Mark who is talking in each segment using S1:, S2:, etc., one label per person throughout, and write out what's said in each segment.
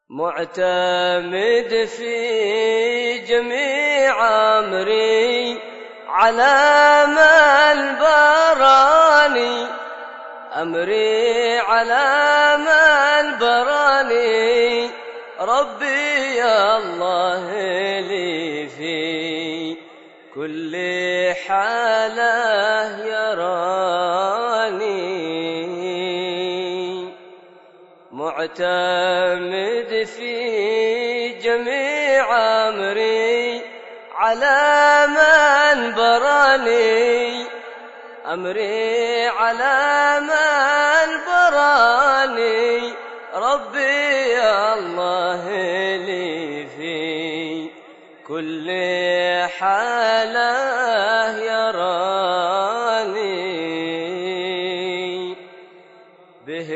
S1: معتمد في جميع أمري على من براني، أمري على من براني، ربي يا الله لي في كل حالة يراني. معتمد في جميع أمري على من براني، أمري على من براني، ربي يا الله لي في كل حالة يراني. به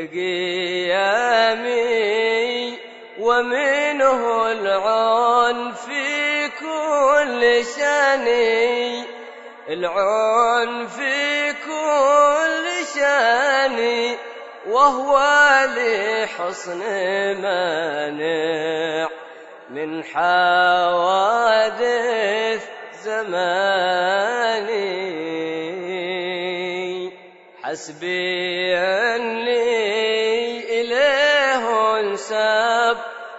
S1: قيامي ومنه العون في كل شاني، العون في كل شاني، وهو لحسن مانع من حوادث زماني. حسبي أني إليه انساب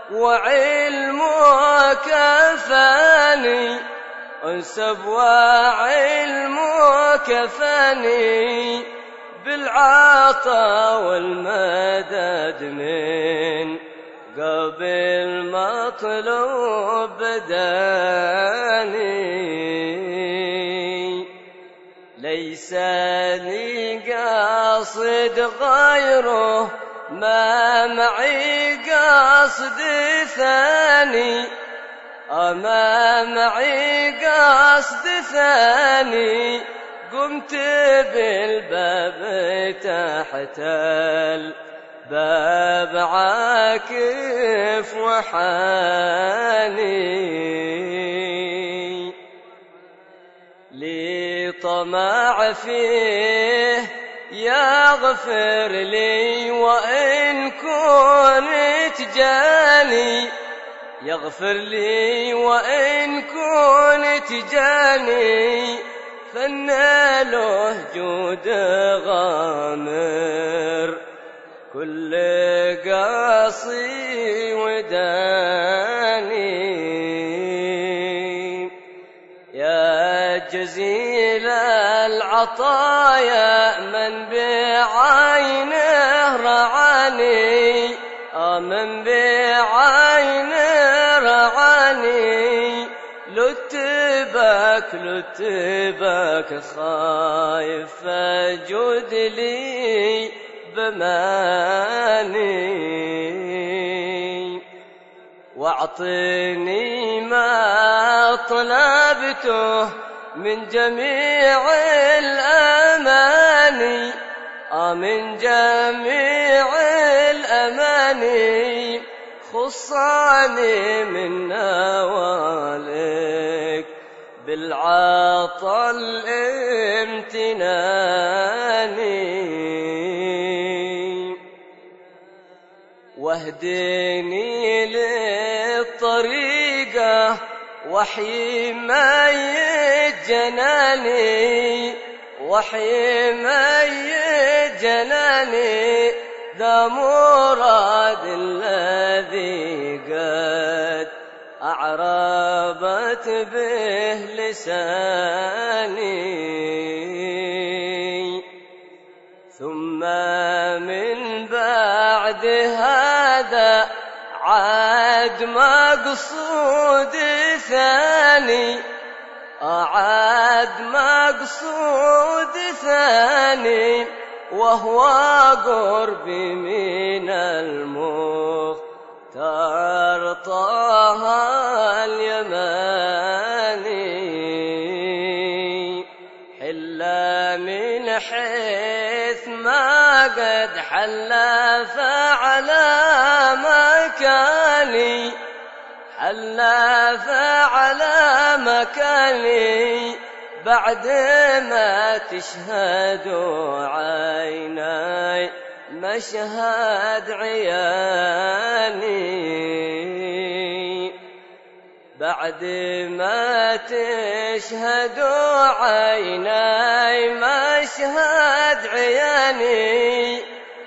S1: وعلمه كفاني، انسب وعلمه كفاني، بالعطا والمدد من قبل مطلوب بداني. ليس لي قاصد غيره، ما معي قاصد ثاني، ما معي قاصد ثاني، قمت بالباب تحت الباب عاكف وحاني. لي طمع فيه يغفر لي وإن كنت جاني، يغفر لي وإن كنت جاني، فالناله جود غامر كل قاصي وداني. يا جزيل العطايا من بعينه رعاني، من بعينه رعاني، لتبك خايف فجد لي بماني. واعطني ما طلبته من جميع الأماني، من جميع الأماني، خصني من نوالك بالعطا الامتناني. واهدني للطريقة وحي ميت جناني، وحي ميت جناني، ذا مراد الذي قد أعربت به لساني. ثم من بعد هذا عاد مقصود ثاني، عاد مقصود ثاني، وهو قربي من المختار طه اليماني. حلا من حيث ما قد حلا فعلى مكاني، حلا فعلى مكاني، بعد ما تشهد عيناي مشهد عياني. بعد ما تشهد عيناي مشهد عياني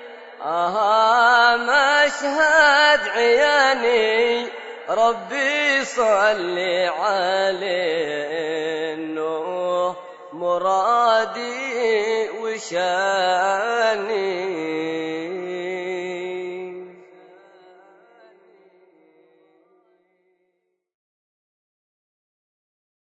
S1: مشهد عياني ربي صلي عليه إنه مرادي وشاني